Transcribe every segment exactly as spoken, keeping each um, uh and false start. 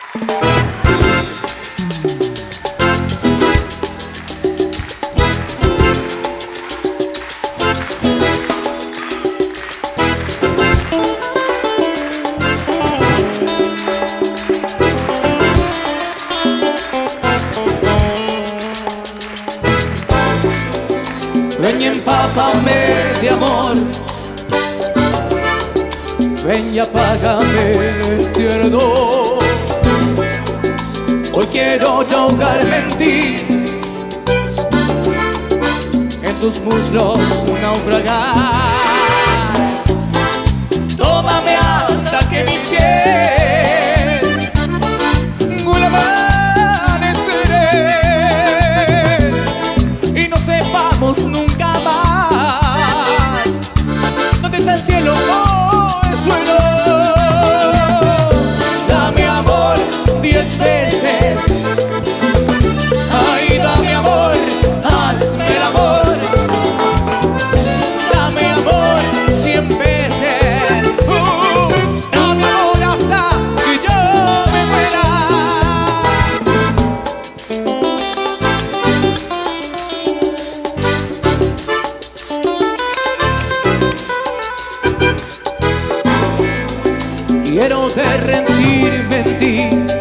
Ven y empápame de amor, ven y apágame este ardor. Hoy quiero yo ahogarme en ti, en tus muslos naufragar. Tómame hasta que mi piel vuelva a amanecer y no sepamos nunca más dónde está el cielo o el suelo. Dame amor diez veces, ay, dame amor, hazme el amor. Dame amor cien veces, uh, dame amor hasta que yo me muera. Quiero derretirme en ti,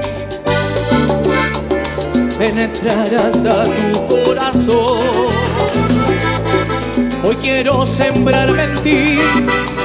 penetrar hasta tu corazón. Hoy quiero sembrarme en ti